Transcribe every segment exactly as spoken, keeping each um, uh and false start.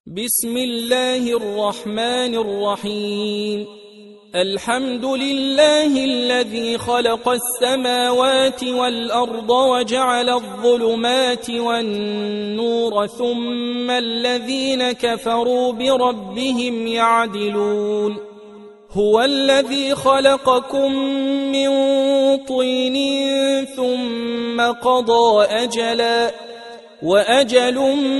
بسم الله الرحمن الرحيم. الحمد لله الذي خلق السماوات والأرض وجعل الظلمات والنور ثم الذين كفروا بربهم يعدلون. هو الذي خلقكم من طين ثم قضى أجلا وأجل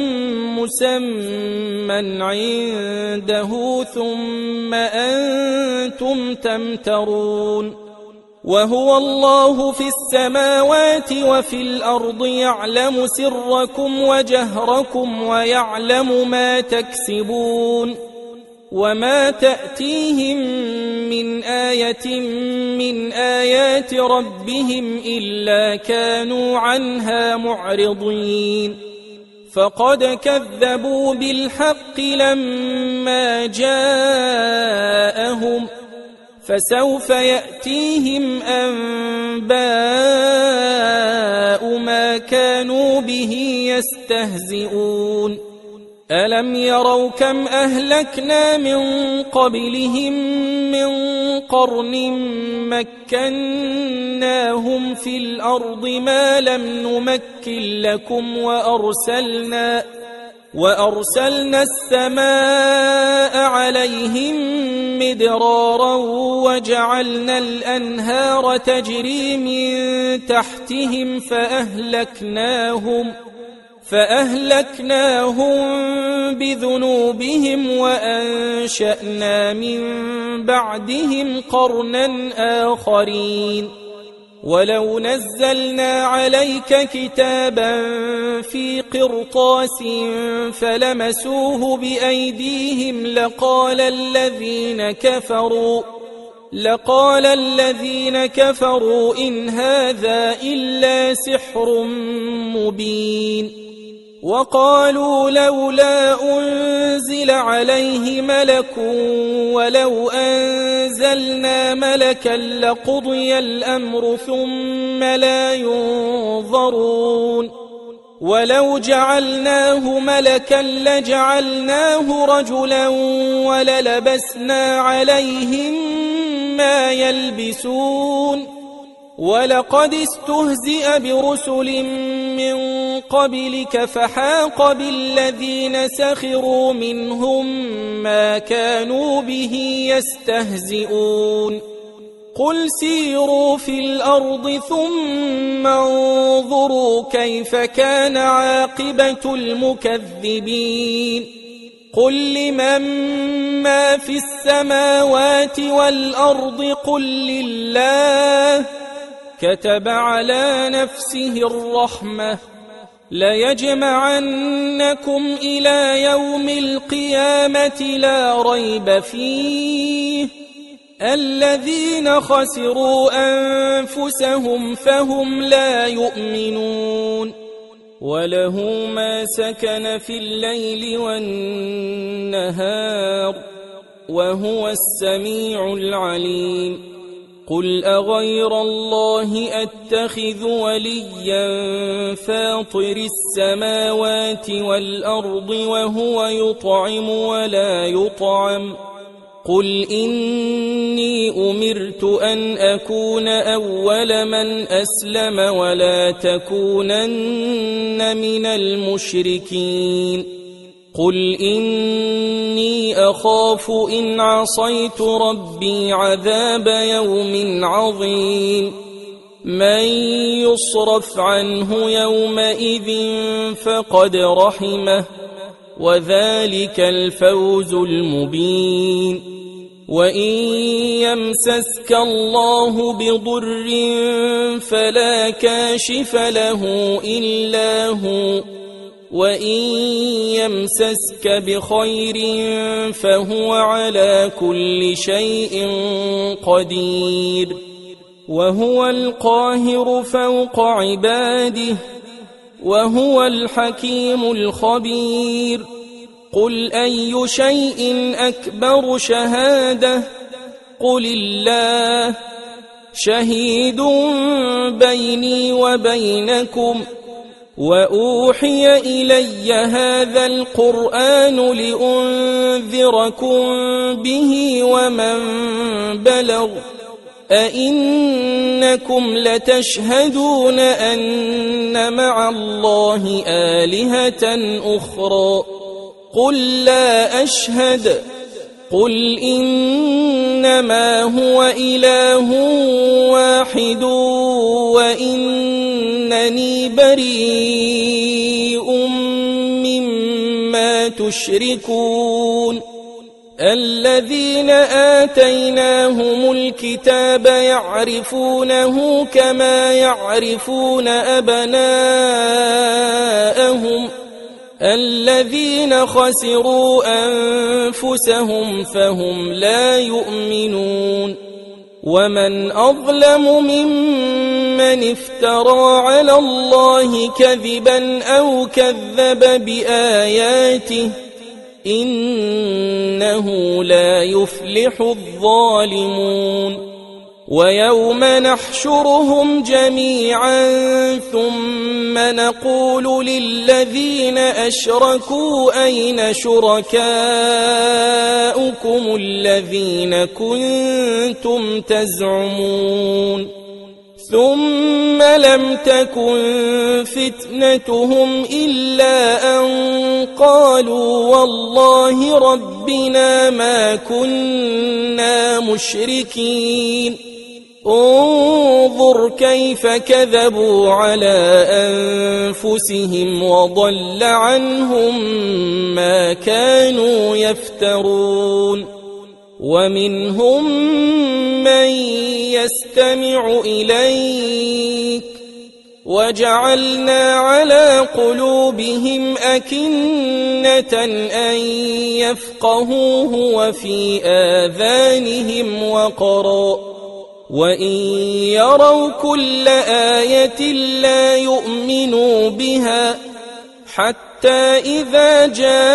مسمى عنده ثم أنتم تمترون. وهو الله في السماوات وفي الأرض يعلم سركم وجهركم ويعلم ما تكسبون. وما تأتيهم من آية من آيات ربهم إلا كانوا عنها معرضين. فقد كذبوا بالحق لما جاءهم فسوف يأتيهم أنباء ما كانوا به يستهزئون. ألم يروا كم أهلكنا من قبلهم من قرن مكناهم في الأرض ما لم نمكن لكم وأرسلنا وأرسلنا السماء عليهم مدرارا وجعلنا الأنهار تجري من تحتهم فأهلكناهم فأهلكناهم بذنوبهم وأنشأنا من بعدهم قرنا آخرين. ولو نزلنا عليك كتابا في قرطاس فلمسوه بأيديهم لقال الذين كفروا لقال الذين كفروا إن هذا إلا سحر مبين. وقالوا لولا أنزل عليه ملك ولو أنزلنا ملكا لقضي الأمر ثم لا ينظرون. ولو جعلناه ملكا لجعلناه رجلا وللبسنا عليهم ما يلبسون. ولقد استهزئ برسل من قبلك فحاق بالذين سخروا منهم ما كانوا به يستهزئون. قل سيروا في الأرض ثم انظروا كيف كان عاقبة المكذبين. قل لمن ما في السماوات والأرض قل لله كتب على نفسه الرحمة ليجمعنكم إلى يوم القيامة لا ريب فيه الذين خسروا أنفسهم فهم لا يؤمنون. وله ما سكن في الليل والنهار وهو السميع العليم. قل أغير الله أتخذ وليا فاطر السماوات والأرض وهو يطعم ولا يطعم قل إني أمرت أن أكون أول من أسلم ولا تكونن من المشركين. قل إني أخاف إن عصيت ربي عذاب يوم عظيم. من يصرف عنه يومئذ فقد رحمه وذلك الفوز المبين. وإن يمسسك الله بضر فلا كاشف له إلا هو وإن يمسسك بخير فهو على كل شيء قدير. وهو القاهر فوق عباده وهو الحكيم الخبير. قل أي شيء أكبر شهادة قل الله شهيد بيني وبينكم وأوحي إلي هذا القرآن لأنذركم به ومن بلغ أئنكم لتشهدون أن مع الله آلهة أخرى قل لا أشهد قل إنما هو إله واحد وإنني بريء مما تشركون الذين آتيناهم الكتاب يعرفونه كما يعرفون أبناءهم الذين خسروا أنفسهم فهم لا يؤمنون ومن أظلم ممن افترى على الله كذبا أو كذب بآياته إنه لا يفلح الظالمون ويوم نحشرهم جميعا ثم نقول للذين أشركوا أين شركاؤكم الذين كنتم تزعمون ثم لم تكن فتنتهم إلا أن قالوا والله ربنا ما كنا مشركين انظر كيف كذبوا على أنفسهم وضل عنهم ما كانوا يفترون ومنهم من يستمع إليك وجعلنا على قلوبهم أكنة أن يفقهوه وفي آذانهم وقرا وإن يروا كل آية لا يؤمنوا بها حتى إذا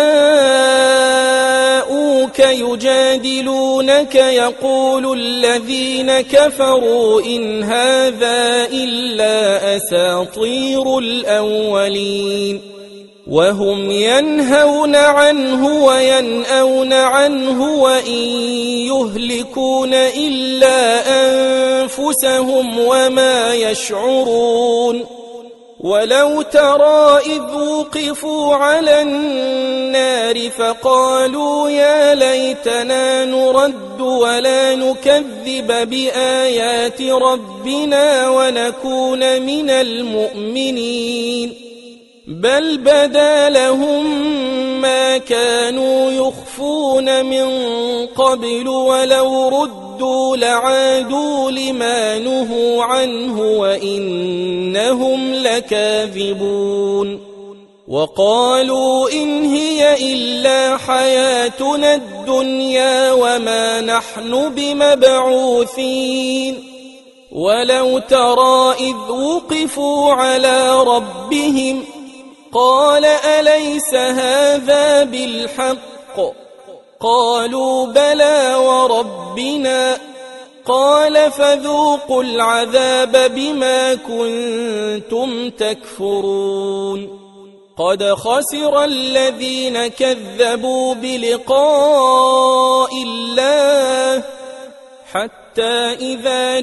جاءوك يجادلونك يقول الذين كفروا إن هذا إلا أساطير الأولين وهم ينهون عنه وينأون عنه وإن يهلكون إلا أنفسهم وما يشعرون ولو ترى إذ وقفوا على النار فقالوا يا ليتنا نرد ولا نكذب بآيات ربنا ونكون من المؤمنين بل بدا لهم ما كانوا يخفون من قبل ولو ردوا لعادوا لما نهوا عنه وإنهم لكاذبون وقالوا إن هي إلا حياتنا الدنيا وما نحن بمبعوثين ولو ترى إذ وقفوا على ربهم قال أليس هذا بالحق قالوا بلى وربنا قال فذوقوا العذاب بما كنتم تكفرون قد خسر الذين كذبوا بلقاء الله حتى إذا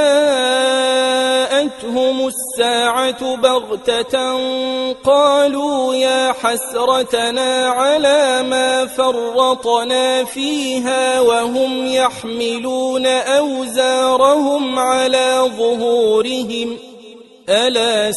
جاءتهم الساعة بغتة قالوا يا حسرتنا على ما فرطنا فيها وهم يحملون أوزارهم على ظهورهم ألا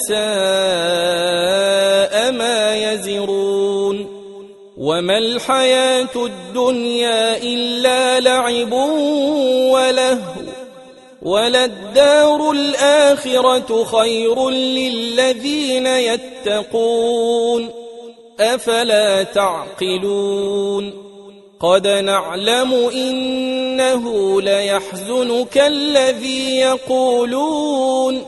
ساء ما يزرون وما الحياة الدنيا إلا لعب ولهو وللدار الآخرة خير للذين يتقون أفلا تعقلون قد نعلم إنه ليحزنك الذي يقولون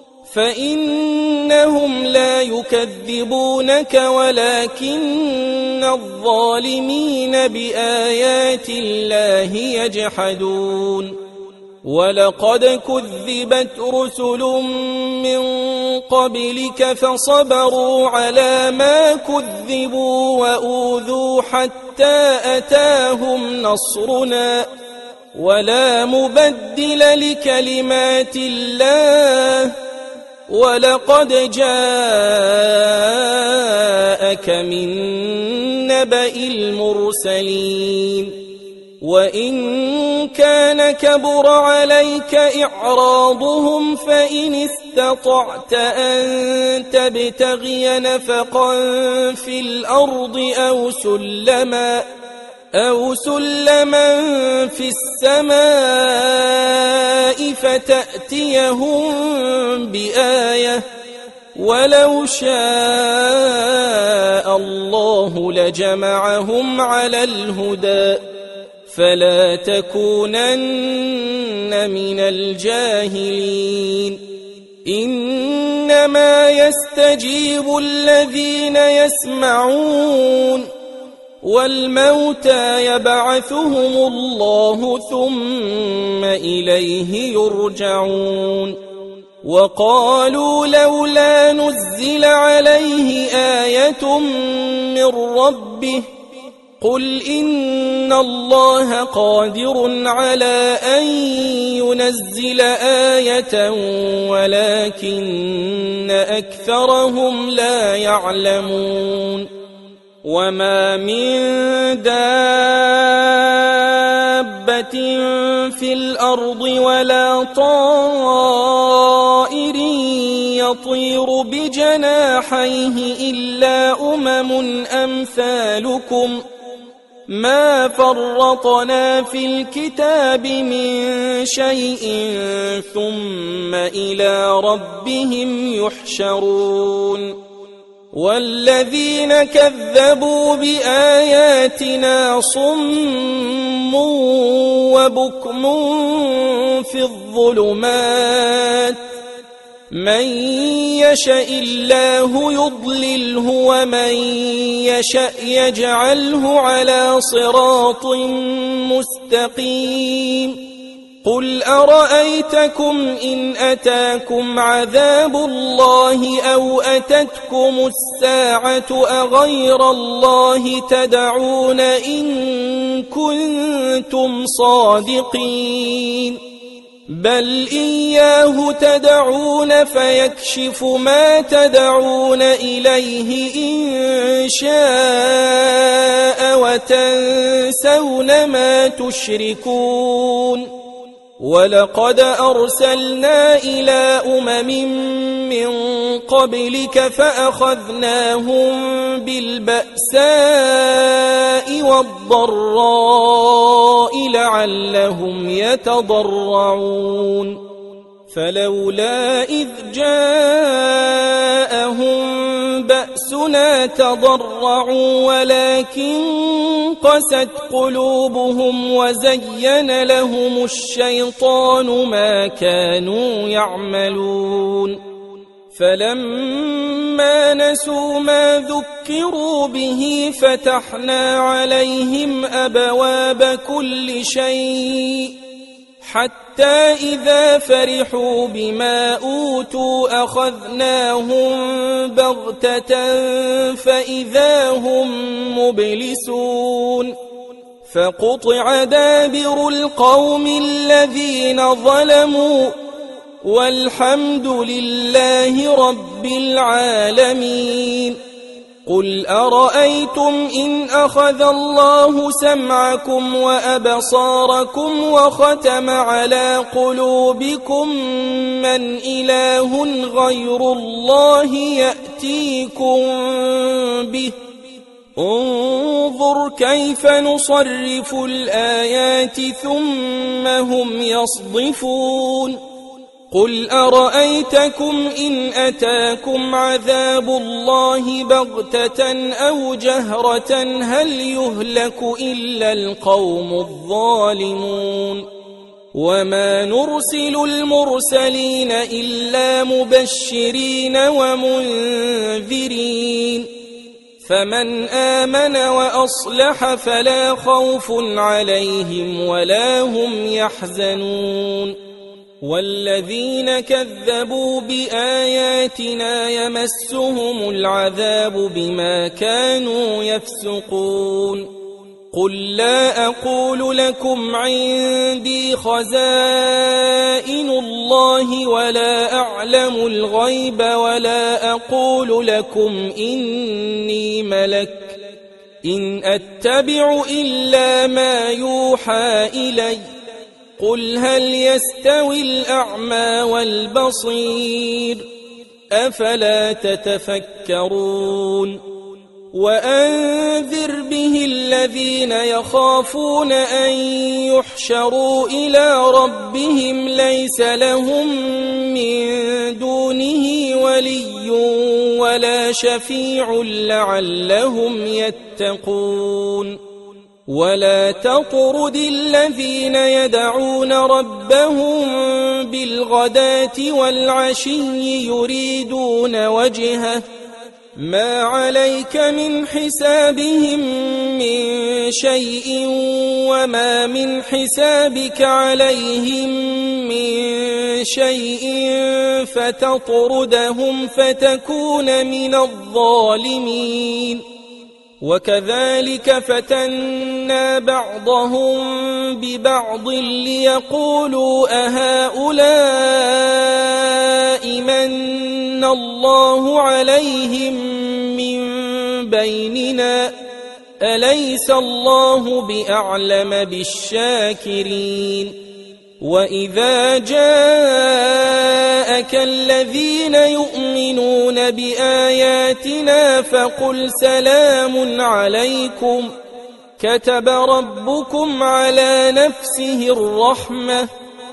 فإنهم لا يكذبونك ولكن الظالمين بآيات الله يجحدون ولقد كذبت رسل من قبلك فصبروا على ما كذبوا وأوذوا حتى أتاهم نصرنا ولا مبدل لكلمات الله ولقد جاءك من نبأ المرسلين وإن كان كبر عليك إعراضهم فإن استطعت أن تبتغي نفقا في الأرض أو سلما أو سلما في السماء فتأتيهم بآية ولو شاء الله لجمعهم على الهدى فلا تكونن من الجاهلين إنما يستجيب الذين يسمعون والموتى يبعثهم الله ثم إليه يرجعون وقالوا لولا نزل عليه آية من ربه قل إن الله قادر على أن ينزل آية ولكن أكثرهم لا يعلمون وما من دابة في الأرض ولا طائر يطير بجناحيه إلا أمم أمثالكم ما فرطنا في الكتاب من شيء ثم إلى ربهم يحشرون والذين كذبوا بآياتنا صم وبكم في الظلمات من يشاء الله يضلله ومن يشاء يجعله على صراط مستقيم قل أرأيتكم إن أتاكم عذاب الله أو أتتكم الساعة أغير الله تدعون إن كنتم صادقين بل إياه تدعون فيكشف ما تدعون إليه إن شاء وتنسون ما تشركون ولقد أرسلنا إلى أمم من قبلك فأخذناهم بالبأساء والضراء لعلهم يتضرعون فلولا إذ جاءهم بأسنا تضرعوا ولكن قست قلوبهم وزين لهم الشيطان ما كانوا يعملون فلما نسوا ما ذكروا به فتحنا عليهم أبواب كل شيء حتى إذا فرحوا بما أوتوا أخذناهم بغتة فإذا هم مبلسون فقطع دابر القوم الذين ظلموا والحمد لله رب العالمين قل أرأيتم إن أخذ الله سمعكم وأبصاركم وختم على قلوبكم من إله غير الله يأتيكم به انظر كيف نصرف الآيات ثم هم يصدفون قل أرأيتكم إن أتاكم عذاب الله بغتة أو جهرة هل يهلك إلا القوم الظالمون وما نرسل المرسلين إلا مبشرين ومنذرين فمن آمن وأصلح فلا خوف عليهم ولا هم يحزنون والذين كذبوا بآياتنا يمسهم العذاب بما كانوا يفسقون قل لا أقول لكم عندي خزائن الله ولا أعلم الغيب ولا أقول لكم إني ملك إن أتبع إلا ما يوحى إلي قل هل يستوي الأعمى والبصير أفلا تتفكرون وأنذر به الذين يخافون أن يحشروا إلى ربهم ليس لهم من دونه ولي ولا شفيع لعلهم يتقون ولا تطرد الذين يدعون ربهم بالغداة والعشي يريدون وجهه ما عليك من حسابهم من شيء وما من حسابك عليهم من شيء فتطردهم فتكون من الظالمين وكذلك فتنا بعضهم ببعض ليقولوا أهؤلاء من الله عليهم من بيننا أليس الله بأعلم بالشاكرين وإذا جاءك الذين يؤمنون بآياتنا فقل سلام عليكم كتب ربكم على نفسه الرحمة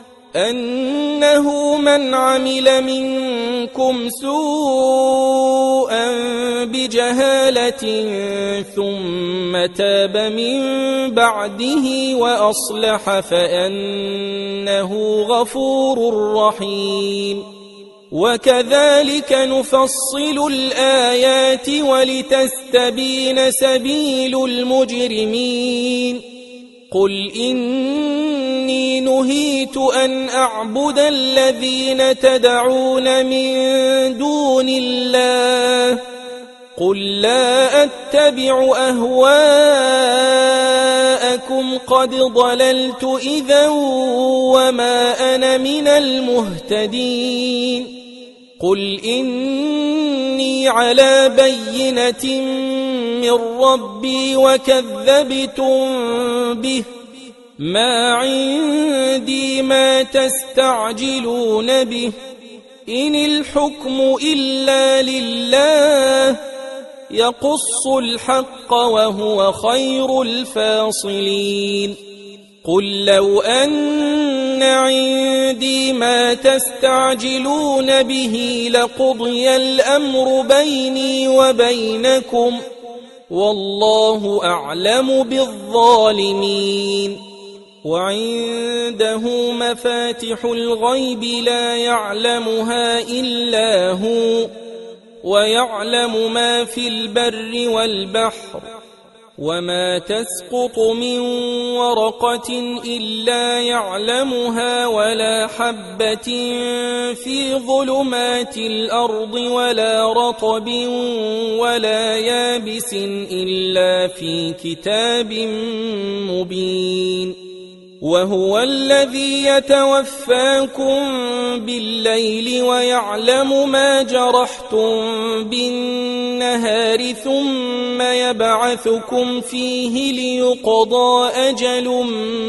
أنه من عمل منكم سوءا بجهالة ثم تاب من بعده وأصلح فأنه غفور رحيم وكذلك نفصل الآيات ولتستبين سبيل المجرمين قل إني نهيت أن أعبد الذين تدعون من دون الله قل لا أتبع أهواءكم قد ضللت إذا وما أنا من المهتدين قل إني على بينة من ربي وكذبتم به ما عندي ما تستعجلون به إن الحكم إلا لله يقص الحق وهو خير الفاصلين قل لو أن عندي ما تستعجلون به لقضي الأمر بيني وبينكم والله أعلم بالظالمين وعنده مفاتح الغيب لا يعلمها إلا هو ويعلم ما في البر والبحر وما تسقط من ورقة إلا يعلمها ولا حبة في ظلمات الأرض ولا رطب ولا يابس إلا في كتاب مبين وهو الذي يتوفاكم بالليل ويعلم ما جرحتم بالنهار ثم يبعثكم فيه ليقضى أجل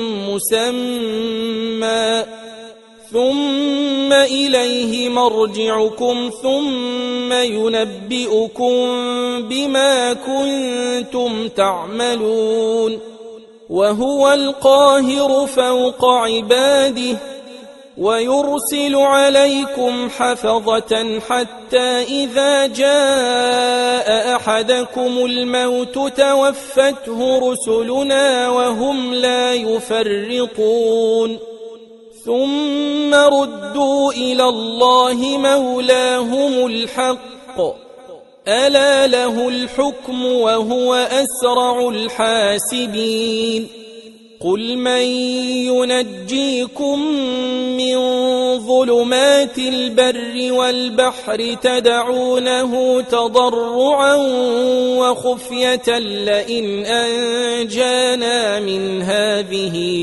مسمى ثم إليه مرجعكم ثم ينبئكم بما كنتم تعملون وهو القاهر فوق عباده ويرسل عليكم حفظة حتى إذا جاء أحدكم الموت توفته رسلنا وهم لا يفرطون ثم ردوا إلى الله مولاهم الحق ألا له الحكم وهو أسرع الحاسبين قل من ينجيكم من ظلمات البر والبحر تدعونه تضرعا وخفية لئن أنجانا من هذه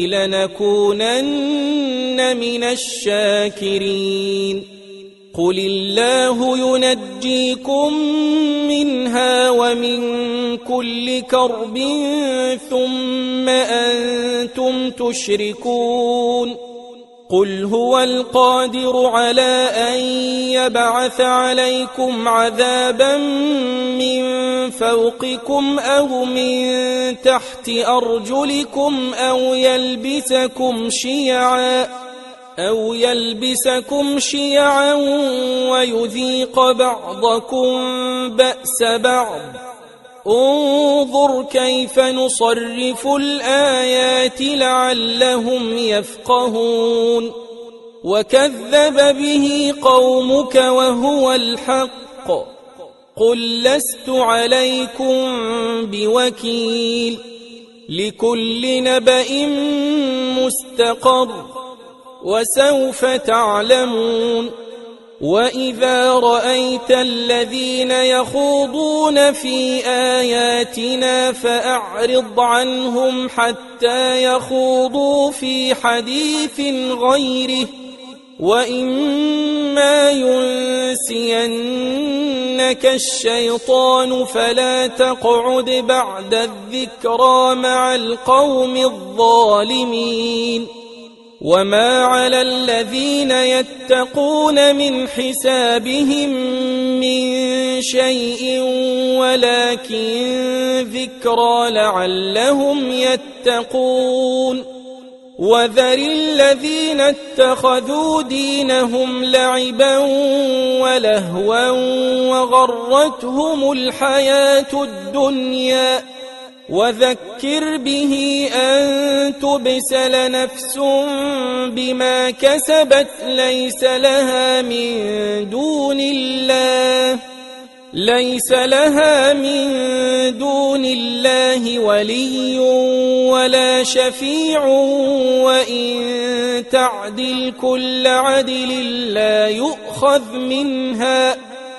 لنكونن من الشاكرين قل الله ينجيكم منها ومن كل كرب ثم أنتم تشركون قل هو القادر على أن يبعث عليكم عذابا من فوقكم أو من تحت أرجلكم أو يلبسكم شيعا أو يلبسكم شيعا ويذيق بعضكم بأس بعض انظر كيف نصرف الآيات لعلهم يفقهون وكذب به قومك وهو الحق قل لست عليكم بوكيل لكل نبأ مستقر وسوف تعلمون وإذا رأيت الذين يخوضون في آياتنا فأعرض عنهم حتى يخوضوا في حديث غيره وإما ينسينك الشيطان فلا تقعد بعد الذكرى مع القوم الظالمين وما على الذين يتقون من حسابهم من شيء ولكن ذكرى لعلهم يتقون وذر الذين اتخذوا دينهم لعبا ولهوا وغرتهم الحياة الدنيا وذكر به أن تبسل نفس بما كسبت ليس لها من دون الله ليس لها من دون الله ولي ولا شفيع وإن تعدل كل عدل لا يؤخذ منها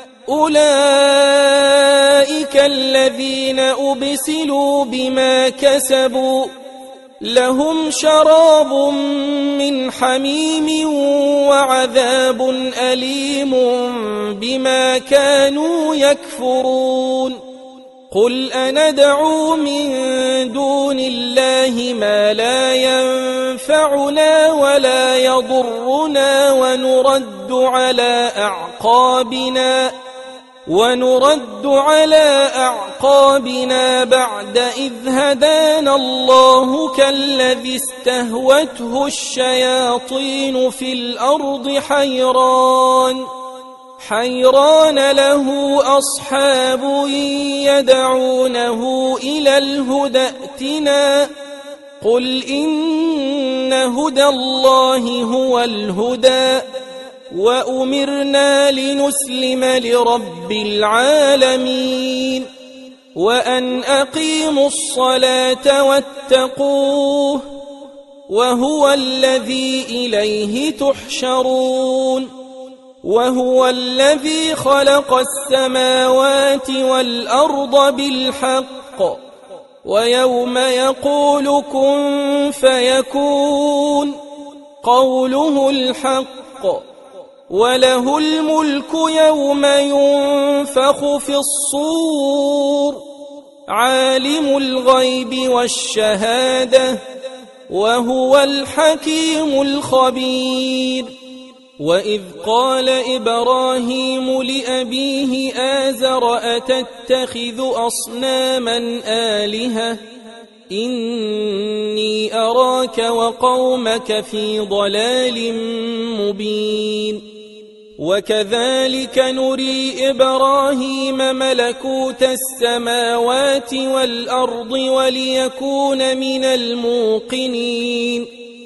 أولئك الذين أبسلوا بما كسبوا لهم شراب من حميم وعذاب أليم بما كانوا يكفرون قل أندعو من دون الله ما لا ينفعنا ولا يضرنا ونرد على أعقابنا ونرد على أعقابنا بعد إذ هدانا الله كالذي استهوته الشياطين في الأرض حيران حيران له أصحاب يدعونه إلى الهدى ائتنا قل إن هدى الله هو الهدى وأمرنا لنسلم لرب العالمين وأن أقيموا الصلاة واتقوه وهو الذي إليه تحشرون وهو الذي خلق السماوات والأرض بالحق ويوم يقول كن فيكون قوله الحق وله الملك يوم ينفخ في الصور عالم الغيب والشهادة وهو الحكيم الخبير وإذ قال إبراهيم لأبيه آزر أتتخذ أصناما آلهة إني أراك وقومك في ضلال مبين وكذلك نري إبراهيم ملكوت السماوات والأرض وليكون من الموقنين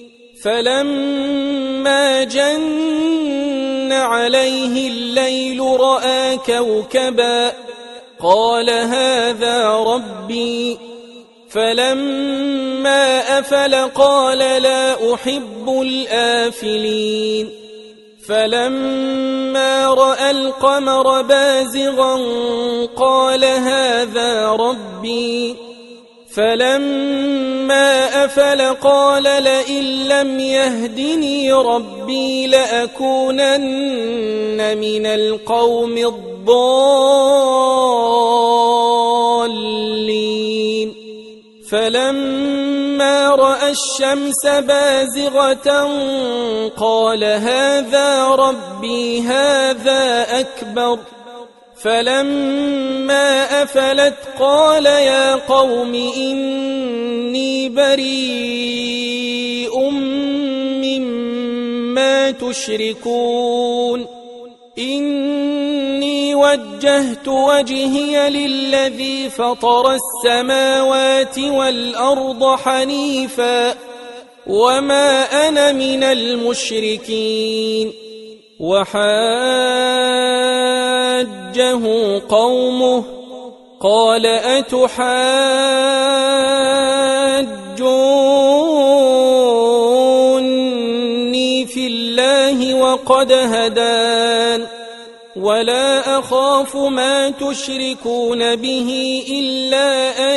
فلما جن عليه الليل رأى كوكبا قال هذا ربي فلما أفل قال لا أحب الآفلين فلما رأى القمر بازغا قال هذا ربي فلما أفل قال لئن لم يهدني ربي لأكونن من القوم الضالين فلما رأى الشمس بازغة قال هذا ربي هذا أكبر فلما أفلت قال يا قوم إني بريء مما تشركون إني وجهت وجهي للذي فطر السماوات والأرض حنيفا وما أنا من المشركين وحاجه قومه قال أتحاجوني في الله وقد هدان ولا أخاف ما تشركون به إلا أن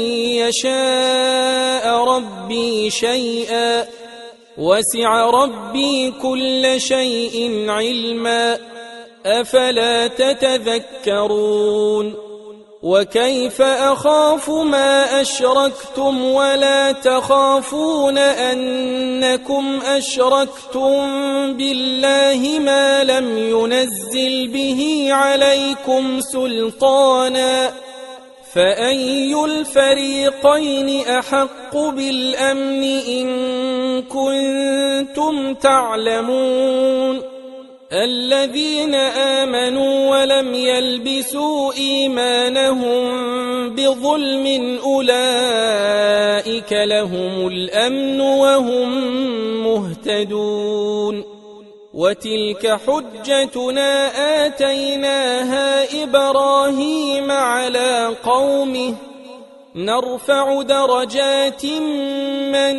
يشاء ربي شيئا وسع ربي كل شيء علما أفلا تتذكرون وكيف أخاف ما أشركتم ولا تخافون أنكم أشركتم بالله ما لم ينزل به عليكم سلطانا فأي الفريقين أحق بالأمن إن كنتم تعلمون الذين آمنوا ولم يلبسوا إيمانهم بظلم أولئك لهم الأمن وهم مهتدون وتلك حجتنا آتيناها إبراهيم على قومه نرفع درجات من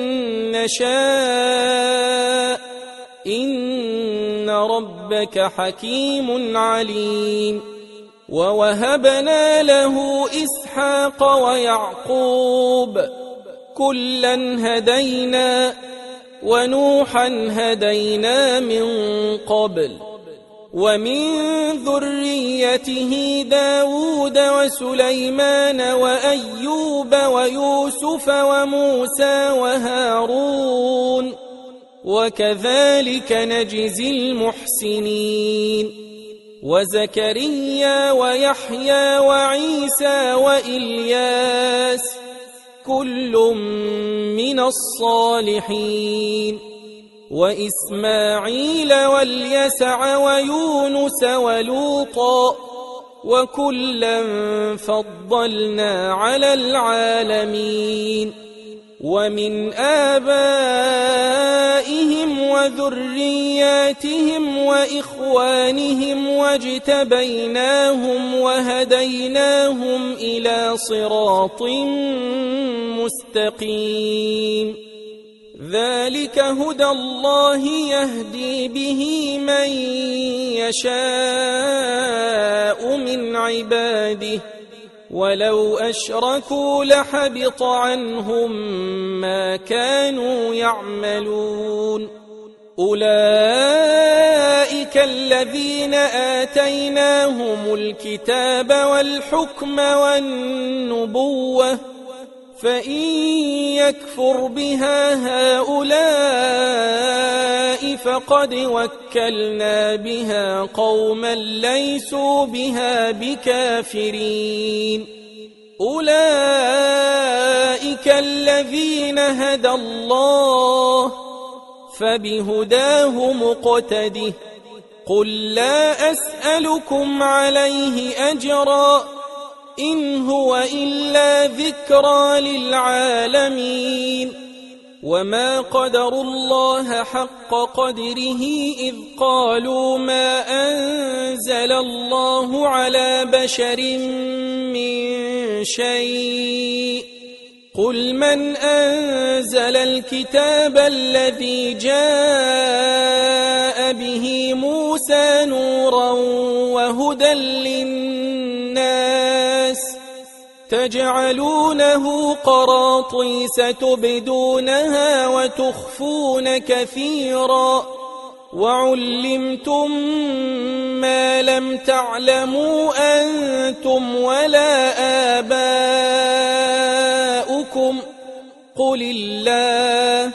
نشاء إن ربك حكيم عليم ووهبنا له إسحاق ويعقوب كلا هدينا ونوحا هدينا من قبل ومن ذريته داود وسليمان وأيوب ويوسف وموسى وهارون وكذلك نجزي المحسنين وزكريا ويحيى وعيسى وإلياس كل من الصالحين وإسماعيل واليسع ويونس ولوطا وكلا فضلنا على العالمين ومن آبائهم وذرياتهم وإخوانهم واجتبيناهم وهديناهم إلى صراط مستقيم ذلك هدى الله يهدي به من يشاء من عباده ولو أشركوا لحبط عنهم ما كانوا يعملون أولئك الذين آتيناهم الكتاب والحكم والنبوة فإن يكفر بها هؤلاء فقد وكلنا بها قوما ليسوا بها بكافرين أولئك الذين هدى الله فبهداه مقتده قل لا أسألكم عليه أجرا إن هو إلا ذكرى للعالمين وما قدروا الله حق قدره إذ قالوا ما أنزل الله على بشر من شيء قل من أنزل الكتاب الذي جاء به موسى نورا وهدى للناس تجعلونه قراطيس تبدونها وتخفون كثيرا وعلمتم ما لم تعلموا أنتم ولا آباؤكم قل الله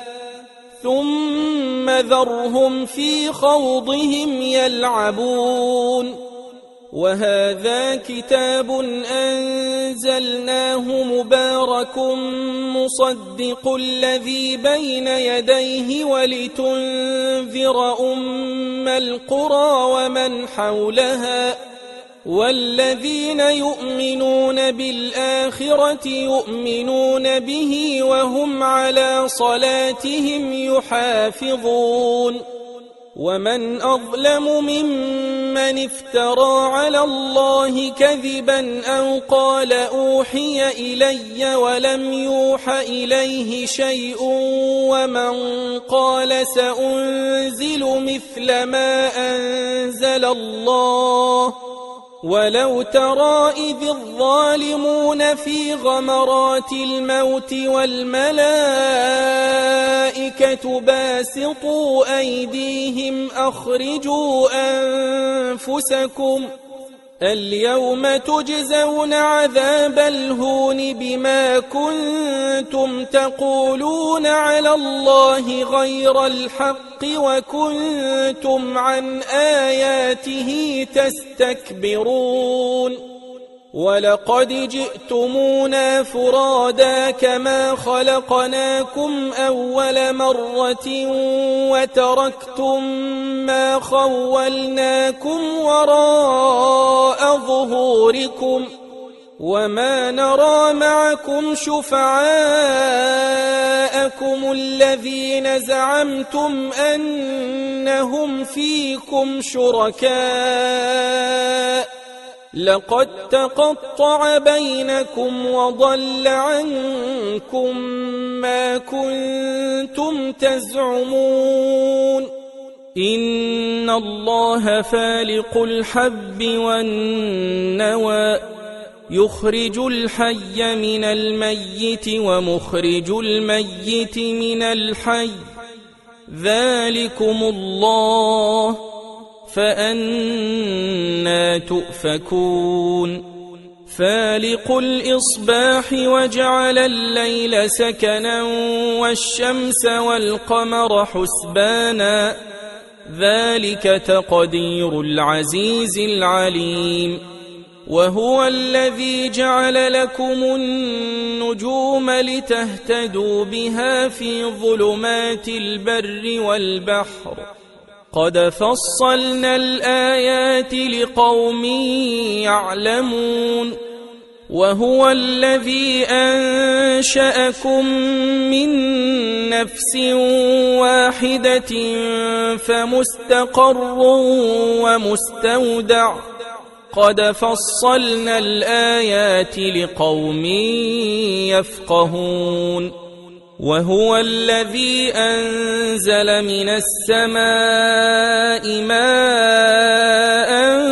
ثم ذرهم في خوضهم يلعبون وهذا كتاب أنزلناه مبارك مصدق الذي بين يديه ولتنذر أم القرى ومن حولها والذين يؤمنون بالآخرة يؤمنون به وهم على صلاتهم يحافظون ومن أظلم ممن افترى على الله كذبا أو قال أوحي إلي ولم يوح إليه شيء ومن قال سأنزل مثل ما أنزل الله ولو ترى إذ الظالمون في غمرات الموت والملائكة باسطوا أيديهم أخرجوا أنفسكم اليوم تجزون عذاب الهون بما كنتم تقولون على الله غير الحق وكنتم عن آياته تستكبرون ولقد جئتمونا فرادا كما خلقناكم أول مرة وتركتم ما خولناكم وراء ظهوركم وما نرى معكم شفعاءكم الذين زعمتم أنهم فيكم شركاء لقد تقطع بينكم وضل عنكم ما كنتم تزعمون إن الله فالق الحب والنوى يخرج الحي من الميت ومخرج الميت من الحي ذلكم الله فأنى تؤفكون فالق الإصباح وجعل الليل سكنا والشمس والقمر حسبانا ذلك تقدير العزيز العليم وهو الذي جعل لكم النجوم لتهتدوا بها في ظلمات البر والبحر قد فصلنا الآيات لقوم يعلمون وهو الذي أنشأكم من نفس واحدة فمستقر ومستودع قد فصلنا الآيات لقوم يفقهون وهو الذي أنزل من السماء ماء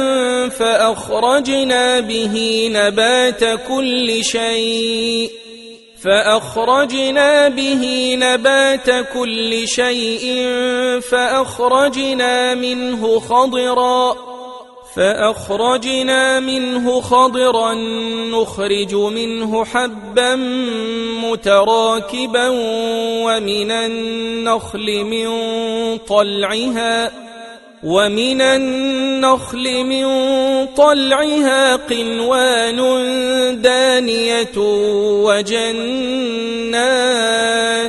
فأخرجنا به نبات كل شيء فأخرجنا به نبات كل شيء فأخرجنا منه خضرا فأخرجنا منه خضرا نخرج منه حبا متراكبا ومن النخل من طلعها ومن النخل من طلعها قنوان دانية وجنات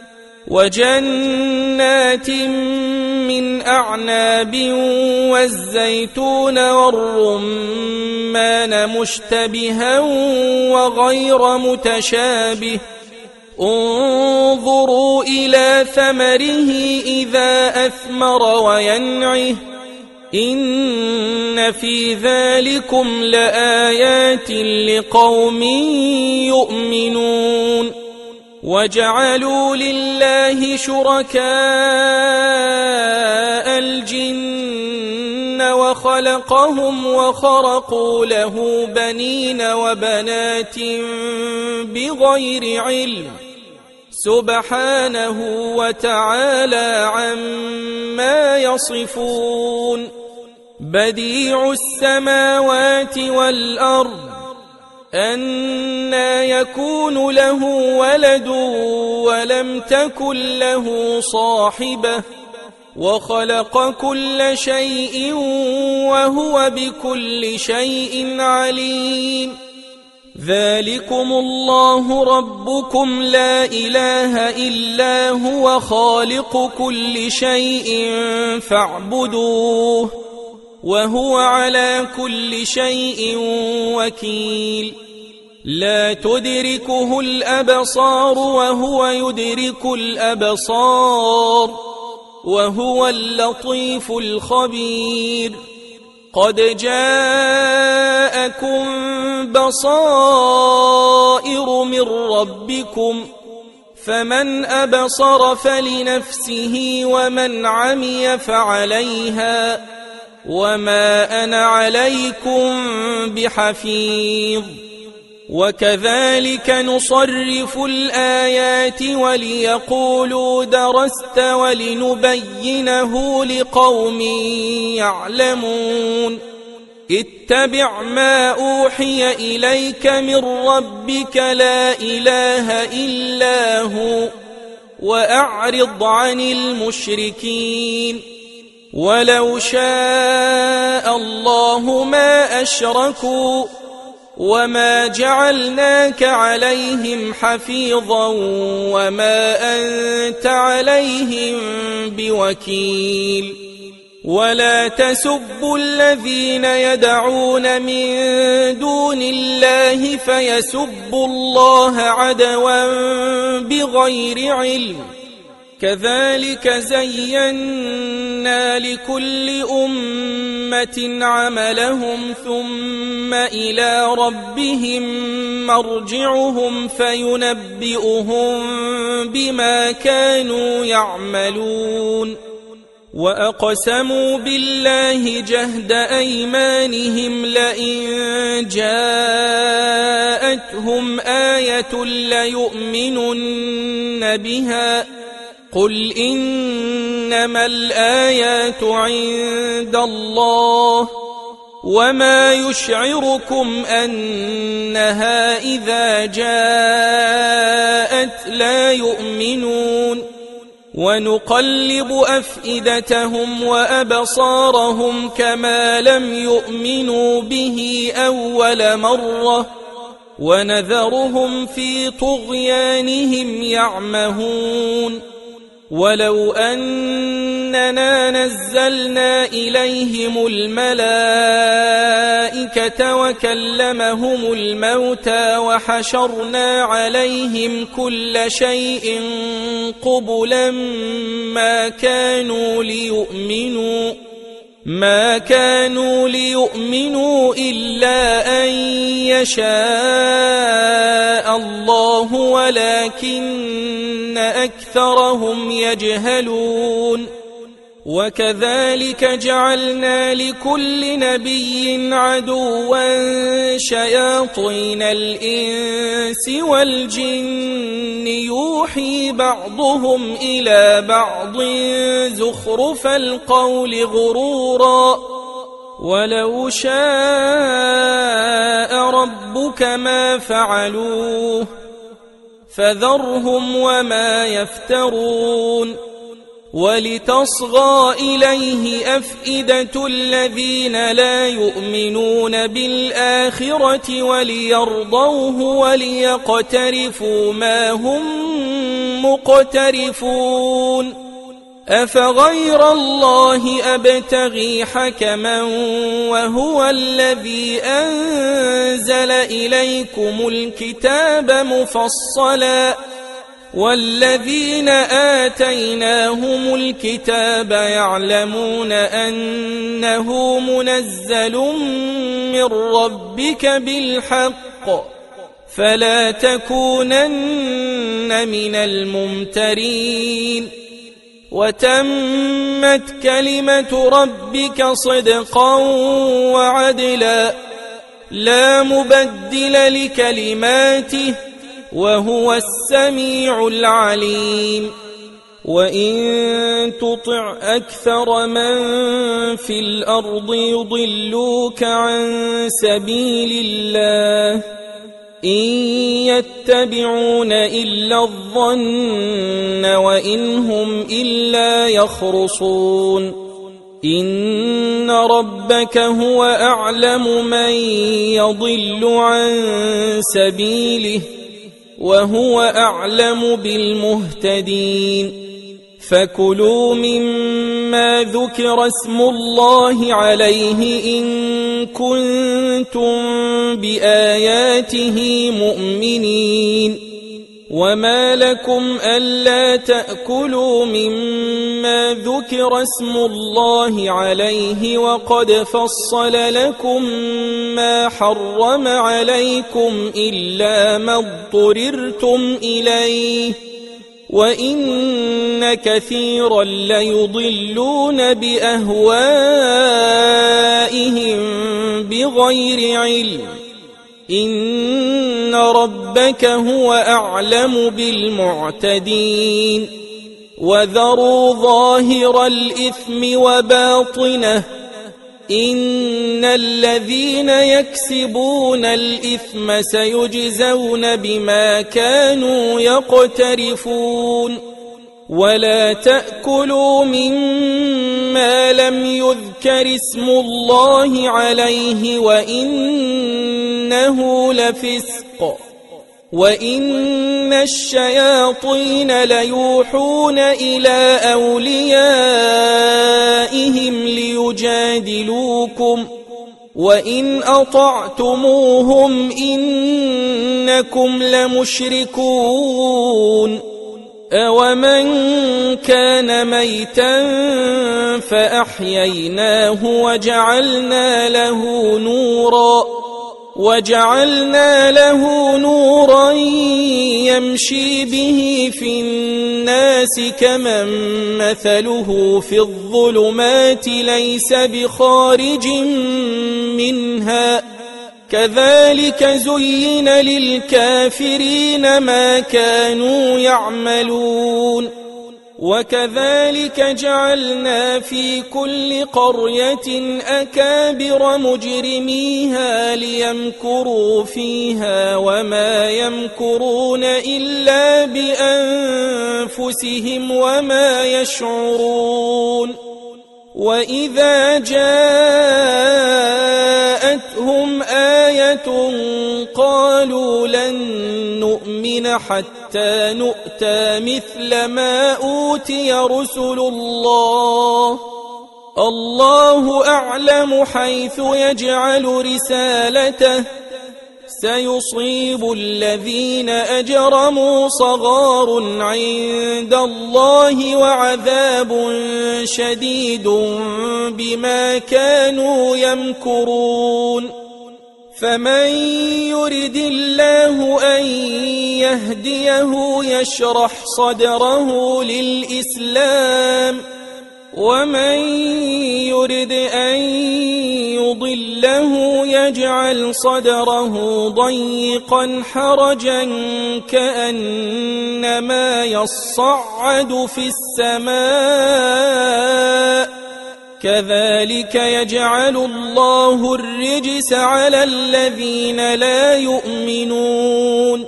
وجنات من أعناب والزيتون والرمان مشتبها وغير متشابه انظروا إلى ثمره إذا أثمر وينعه إن في ذلكم لآيات لقوم يؤمنون وجعلوا لله شركاء الجن وخلقهم وخرقوا له بنين وبنات بغير علم سبحانه وتعالى عما يصفون بديع السماوات والأرض أنى يكون له ولد ولم تكن له صاحبة وخلق كل شيء وهو بكل شيء عليم ذلكم الله ربكم لا إله إلا هو خالق كل شيء فاعبدوه وهو على كل شيء وكيل لا تدركه الأبصار وهو يدرك الأبصار وهو اللطيف الخبير قد جاءكم بصائر من ربكم فمن أبصر فلنفسه ومن عمي فعليها وما أنا عليكم بحفيظ وكذلك نصرف الآيات وليقولوا درست ولنبينه لقوم يعلمون اتبع ما أوحي إليك من ربك لا إله إلا هو وأعرض عن المشركين ولو شاء الله ما أشركوا وما جعلناك عليهم حفيظا وما أنت عليهم بوكيل ولا تسبوا الذين يدعون من دون الله فيسبوا الله عدوا بغير علم كذلك زينا لكل أمة عملهم ثم إلى ربهم مرجعهم فينبئهم بما كانوا يعملون وأقسموا بالله جهد أيمانهم لئن جاءتهم آية ليؤمنن بها قل إنما الآيات عند الله وما يشعركم أنها إذا جاءت لا يؤمنون ونقلب أفئدتهم وأبصارهم كما لم يؤمنوا به أول مرة ونذرهم في طغيانهم يعمهون ولو أننا نزلنا إليهم الملائكة وكلمهم الموتى وحشرنا عليهم كل شيء قبلا ما كانوا ليؤمنوا ما كانوا ليؤمنوا إلا أن يشاء الله ولكن أكثرهم يجهلون وكذلك جعلنا لكل نبي عدوا شياطين الإنس والجن يوحي بعضهم إلى بعض زخرف القول غرورا ولو شاء ربك ما فعلوه فذرهم وما يفترون ولتصغى إليه أفئدة الذين لا يؤمنون بالآخرة وليرضوه وليقترفوا ما هم مقترفون أفغير الله أبتغي حكما وهو الذي أنزل إليكم الكتاب مفصلا والذين آتيناهم الكتاب يعلمون أنه منزل من ربك بالحق فلا تكونن من الممترين وتمت كلمة ربك صدقا وعدلا لا مبدل لكلماته وهو السميع العليم وإن تطع أكثر من في الأرض يضلوك عن سبيل الله إن يتبعون إلا الظن وإن هم إلا يخرصون إن ربك هو أعلم من يضل عن سبيله وهو أعلم بالمهتدين فكلوا مما ذكر اسم الله عليه إن كنتم بآياته مؤمنين وما لكم ألا تأكلوا مما ذكر اسم الله عليه وقد فصل لكم ما حرم عليكم إلا ما اضطررتم إليه وإن كثيرا ليضلون بأهوائهم بغير علم إن ربك هو أعلم بالمعتدين وذروا ظاهر الإثم وباطنه إن الذين يكسبون الإثم سيجزون بما كانوا يقترفون ولا تأكلوا مما لم يذكر اسم الله عليه وإنه لفسق وإن الشياطين ليوحون إلى أوليائهم ليجادلوكم وإن أطعتموهم إنكم لمشركون أومن كان ميتا فأحييناه وجعلنا له نورا وجعلنا له نورا يمشي به في الناس كمن مثله في الظلمات ليس بخارج منها كذلك زين للكافرين ما كانوا يعملون وكذلك جعلنا في كل قرية أكابر مجرميها ليمكروا فيها وما يمكرون إلا بأنفسهم وما يشعرون وإذا جاءتهم آية قالوا لن نؤمن حتى نؤتى مثل ما أوتي رسل الله الله أعلم حيث يجعل رسالته سيصيب الذين أجرموا صغار عند الله وعذاب شديد بما كانوا يمكرون فمن يرد الله أن يهديه يشرح صدره للإسلام ومن يرد أن يضله يجعل صدره ضيقا حرجا كأنما يصعد في السماء كذلك يجعل الله الرجس على الذين لا يؤمنون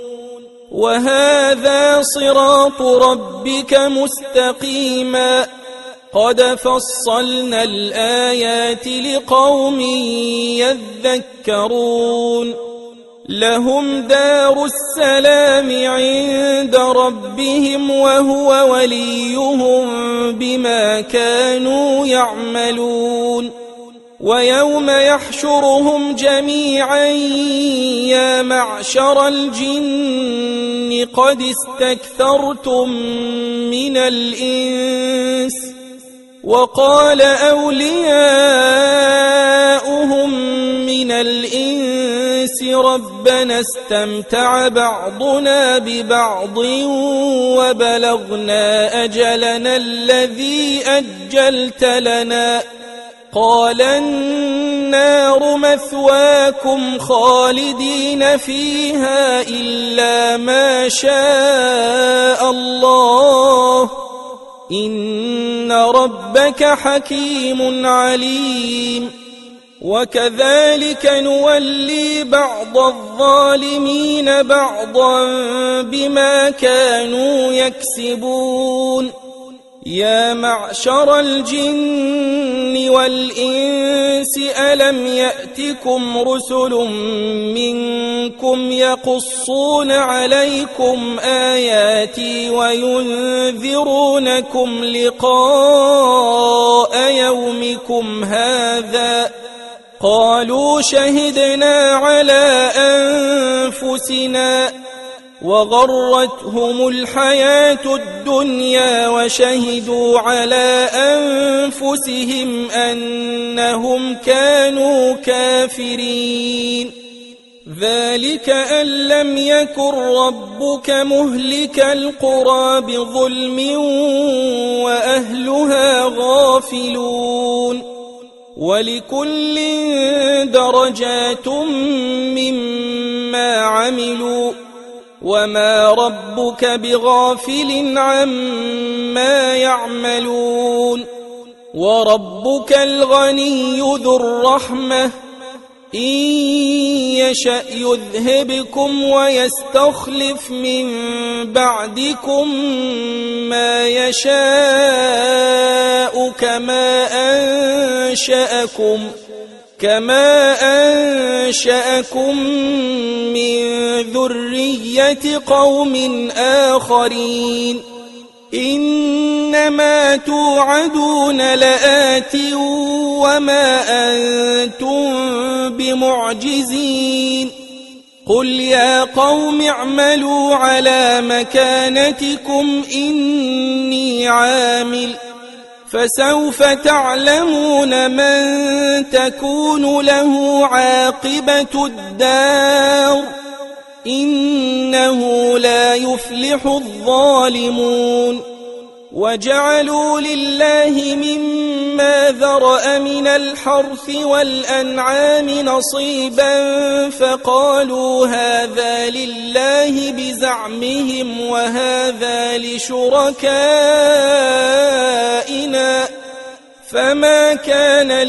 وهذا صراط ربك مستقيما قد فصلنا الآيات لقوم يذكرون لهم دار السلام عند ربهم وهو وليهم بما كانوا يعملون ويوم يحشرهم جميعا يا معشر الجن قد استكثرتم من الإنس وقال أولياؤهم من الإنس رب ربنا استمتع بعضنا ببعض وبلغنا أجلنا الذي أجلت لنا قال النار مثواكم خالدين فيها إلا ما شاء الله إن ربك حكيم عليم وكذلك نولي بعض الظالمين بعضا بما كانوا يكسبون يا معشر الجن والإنس ألم يأتكم رسل منكم يقصون عليكم آياتي وينذرونكم لقاء يومكم هذا قالوا شهدنا على أنفسنا وغرتهم الحياة الدنيا وشهدوا على أنفسهم أنهم كانوا كافرين ذلك أن لم يكن ربك مهلك القرى بظلم وأهلها غافلون ولكل درجات مما عملوا وما ربك بغافل عما يعملون وربك الغني ذو الرحمة إن يشأ يذهبكم ويستخلف من بعدكم ما يشاء كما أنشأكم كما أنشأكم من ذرية قوم آخرين إنما توعدون لآت وما أنتم بمعجزين قل يا قوم اعملوا على مكانتكم إني عامل فسوف تعلمون من تكون له عاقبة الدار إنه لا يفلح الظالمون وجعلوا لله مما ذرأ من الحرث والأنعام نصيبا فقالوا هذا لله بزعمهم وهذا لشركائنا فما كان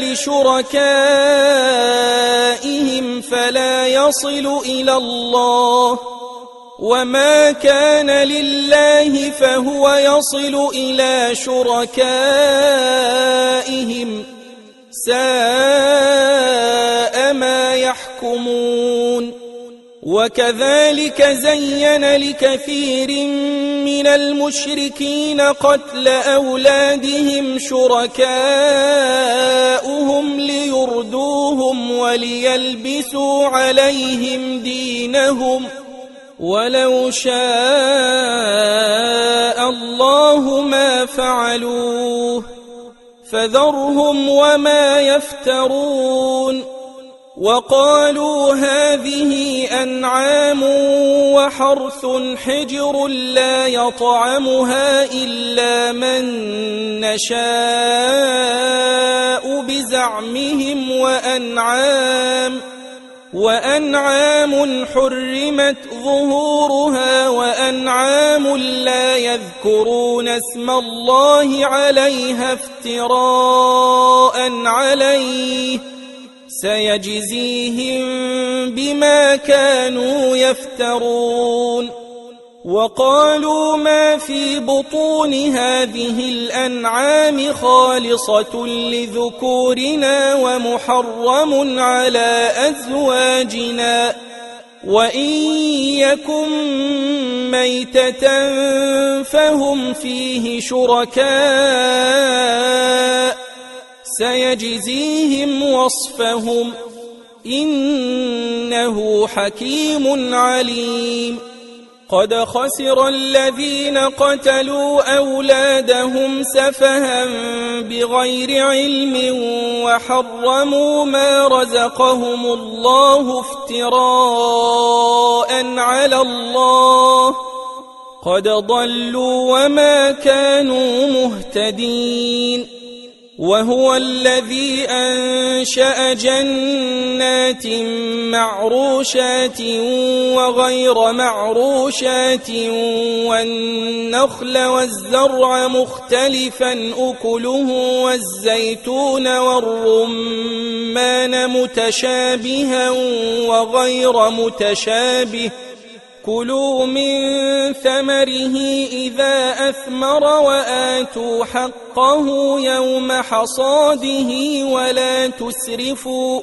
لشركائهم فلا يصل إلى الله وما كان لله فهو يصل إلى شركائهم ساء ما يحكمون وكذلك زين لكثير من المشركين قتل أولادهم شركاؤهم ليردوهم وليلبسوا عليهم دينهم ولو شاء الله ما فعلوه فذرهم وما يفترون وقالوا هذه أنعام وحرث حجر لا يطعمها إلا من نشاء بزعمهم وأنعام وأنعام حرمت ظهورها وأنعام لا يذكرون اسم الله عليها افتراء عليه سيجزيهم بما كانوا يفترون وقالوا ما في بطون هذه الأنعام خالصة لذكورنا ومحرم على أزواجنا وإن يكن ميتة فهم فيه شركاء سيجزيهم وصفهم إنه حكيم عليم قد خسر الذين قتلوا أولادهم سفها بغير علم وحرموا ما رزقهم الله افتراء على الله قد ضلوا وما كانوا مهتدين وهو الذي أنشأ جنات معروشات وغير معروشات والنخل والزرع مختلفا أكله والزيتون والرمان متشابها وغير متشابه كلوا من ثمره إذا أثمر وآتوا حقه يوم حصاده ولا تسرفوا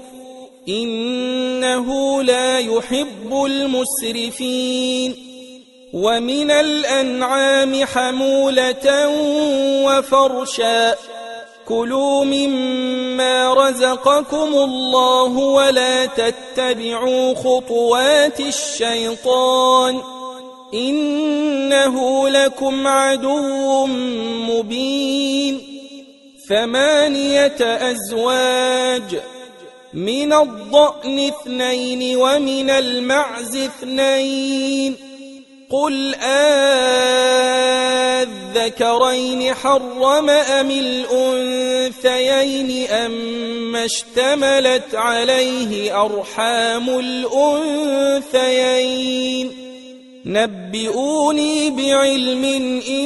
إنه لا يحب المسرفين ومن الأنعام حمولة وفرشا كلوا مما رزقكم الله ولا تتبعوا خطوات الشيطان إنه لكم عدو مبين ثمانية أزواج من الضأن اثنين ومن المعز اثنين قل آذكرين حرم أم الأنثيين أما اشتملت عليه أرحام الأنثيين نبئوني بعلم إن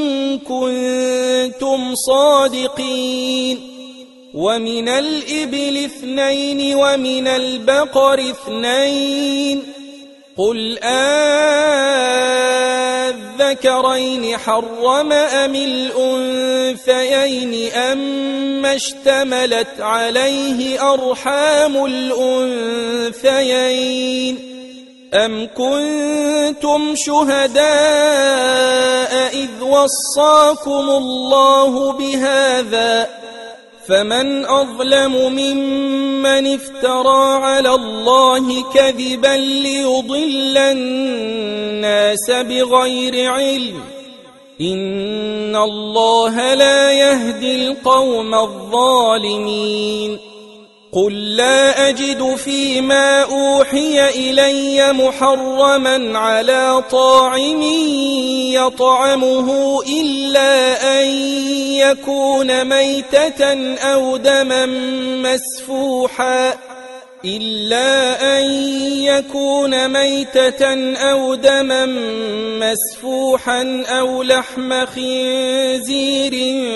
كنتم صادقين ومن الإبل اثنين ومن البقر اثنين قل آذكرين حرم أم الأنثيين أما اشتملت عليه أرحام الأنثيين أم كنتم شهداء إذ وصاكم الله بهذا فمن أظلم ممن افترى على الله كذبا ليضل الناس بغير علم إن الله لا يهدي القوم الظالمين قل لا أجد فيما أوحي إلي محرما على طاعم يطعمه إلا أن يكون ميتة أو دما مسفوحا إلا أن يكون ميتة أو دما مسفوحا أو لحم خنزير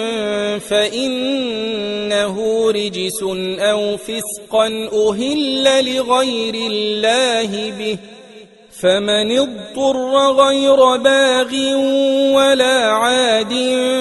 فإنه رجس أو فسقا أهل لغير الله به فمن اضطر غير باغ ولا عاد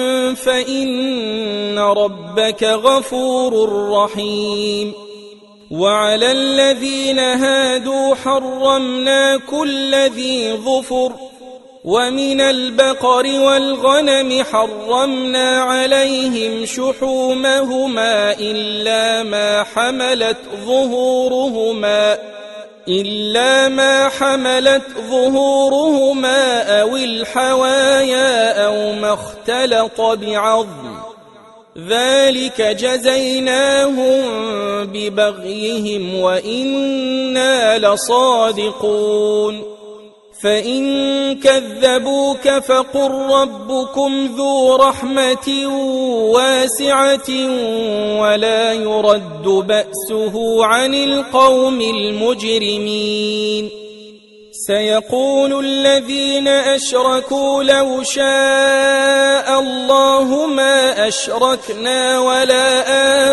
فإن ربك غفور رحيم وعلى الذين هادوا حرمنا كل ذي ظفر ومن البقر والغنم حرمنا عليهم شحومهما إلا ما حملت ظهورهما إلا ما حملت ظهورهما أو الحوايا أو ما اختلط بعظم ذلك جزيناهم ببغيهم وإنا لصادقون فإن كذبوك فقل ربكم ذو رحمة واسعة ولا يرد بأسه عن القوم المجرمين سيقول الذين أشركوا لو شاء الله ما أشركنا ولا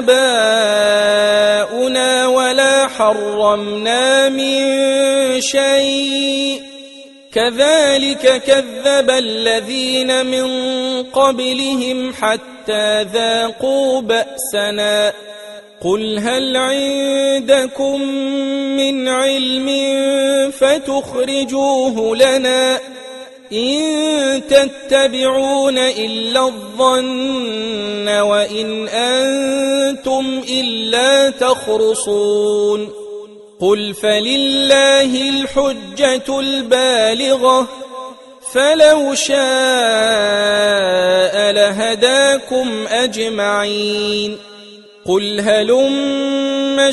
آباؤنا ولا حرمنا من شيء كذلك كذب الذين من قبلهم حتى ذاقوا بأسنا قل هل عندكم من علم فتخرجوه لنا إن تتبعون إلا الظن وإن أنتم إلا تخرصون قل فلله الحجة البالغة فلو شاء لهداكم أجمعين. قل هلم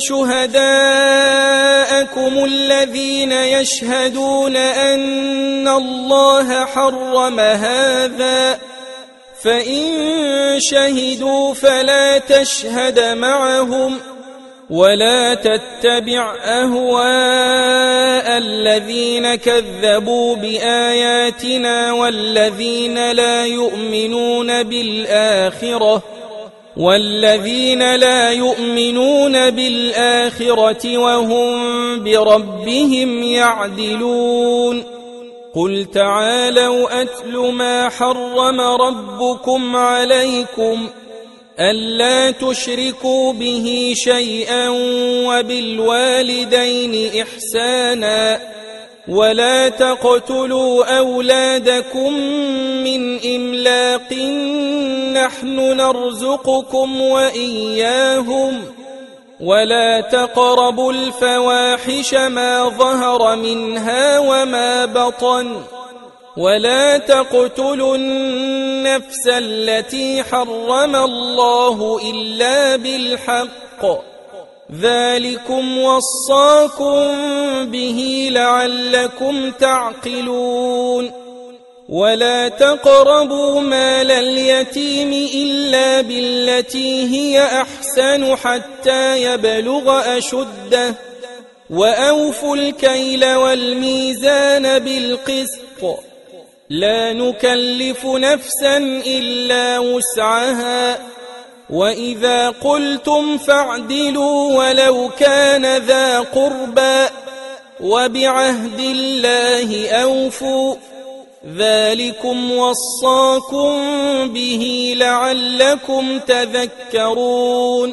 شهداءكم الذين يشهدون أن الله حرم هذا، فإن شهدوا فلا تشهد معهم، ولا تتبع أهواء الذين كذبوا بآياتنا والذين لا يؤمنون بالآخرة والذين لا يؤمنون بالآخرة وهم بربهم يعدلون. قل تعالوا أتل ما حرم ربكم عليكم ألا تشركوا به شيئا وبالوالدين إحسانا ولا تقتلوا أولادكم من إملاق نحن نرزقكم وإياهم ولا تقربوا الفواحش ما ظهر منها وما بطن ولا تقتلوا النفس التي حرم الله إلا بالحق ذلكم وصاكم به لعلكم تعقلون. ولا تقربوا مال اليتيم إلا بالتي هي أحسن حتى يبلغ أشده وأوفوا الكيل والميزان بالقسط لا نكلف نفسا إلا وسعها وإذا قلتم فاعدلوا ولو كان ذا قربى وبعهد الله أوفوا ذلكم وصاكم به لعلكم تذكرون.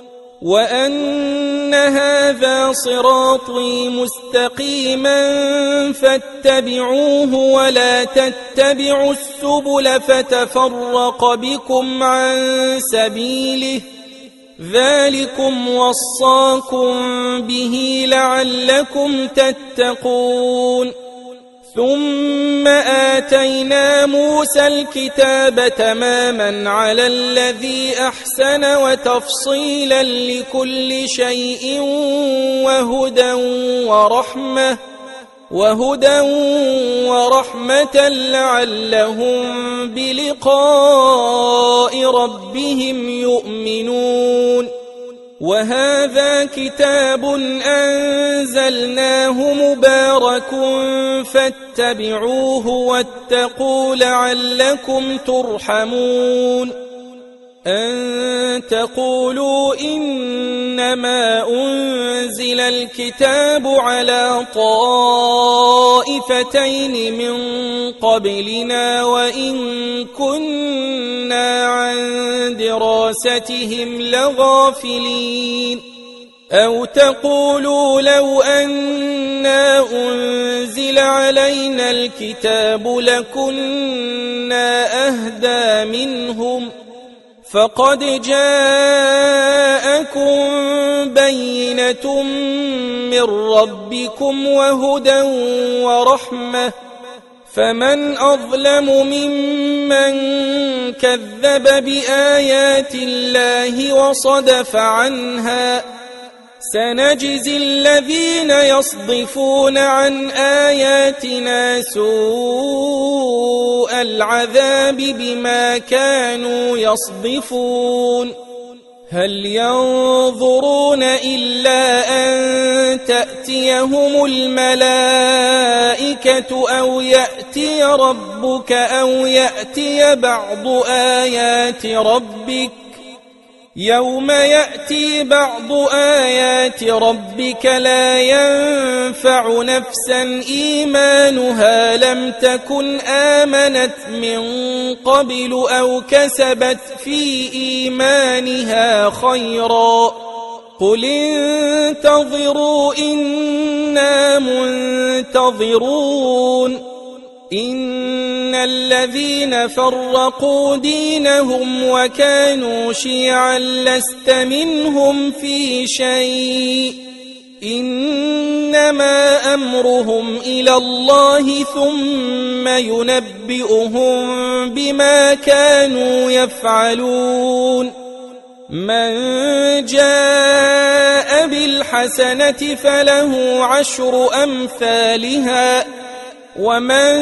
وأن هذا صراطي مستقيما فاتبعوه ولا تتبعوا السبل فتفرق بكم عن سبيله ذلكم وصاكم به لعلكم تتقون. ثم آتينا موسى الكتاب تماما على الذي أحسن وتفصيلا لكل شيء وهدى ورحمة وهدى ورحمة لعلهم بلقاء ربهم يؤمنون. وهذا كتاب أنزلناه مبارك فاتبعوه واتقوا لعلكم ترحمون. أن تقولوا إنما أنزل الكتاب على طائفتين من قبلنا وإن كنا عن دراستهم لغافلين. أو تقولوا لو أنا أنزل علينا الكتاب لكنا أهدى منهم فقد جاءكم بينة من ربكم وهدى ورحمة فمن أظلم ممن كذب بآيات الله وصدف عنها سنجزي الذين يصدفون عن آياتنا سوء العذاب بما كانوا يصدفون. هل ينظرون إلا أن تأتيهم الملائكة أو يأتي ربك أو يأتي بعض آيات ربك يوم يأتي بعض آيات ربك لا ينفع نفسا إيمانها لم تكن آمنت من قبل أو كسبت في إيمانها خيرا قل انتظروا إنا منتظرون. إن الذين فرقوا دينهم وكانوا شيعا لست منهم في شيء إنما أمرهم إلى الله ثم ينبئهم بما كانوا يفعلون من جاء بالحسنة فله عشر أمثالها ومن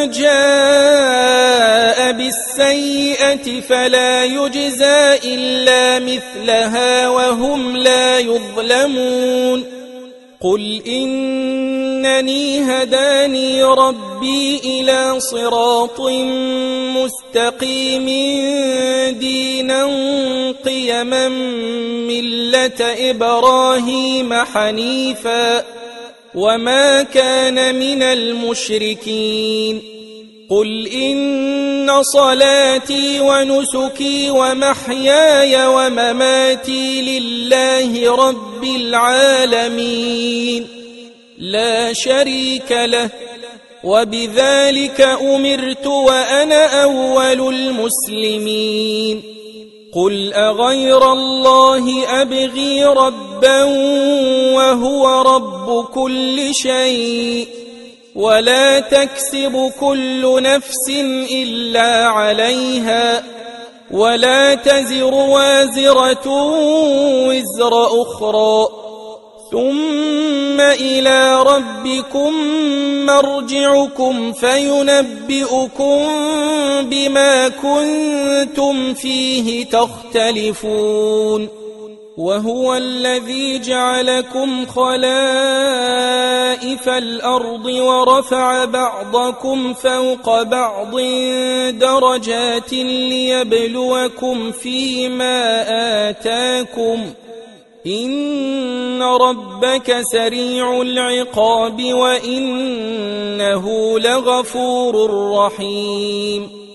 جاء بالسيئة فلا يجزى إلا مثلها وهم لا يظلمون قل إنني هداني ربي إلى صراط مستقيم دينا قيما ملة إبراهيم حنيفا وما كان من المشركين قل إن صلاتي ونسكي ومحياي ومماتي لله رب العالمين لا شريك له وبذلك أمرت وأنا أول المسلمين قل أغير الله أبغي ربا وهو رب كل شيء ولا تكسب كل نفس إلا عليها ولا تزر وازرة وزر أخرى ثم إلى ربكم مرجعكم فينبئكم بما كنتم فيه تختلفون وهو الذي جعلكم خلائف الأرض ورفع بعضكم فوق بعض درجات ليبلوكم فيما آتاكم إن ربك سريع العقاب وإنه لغفور رحيم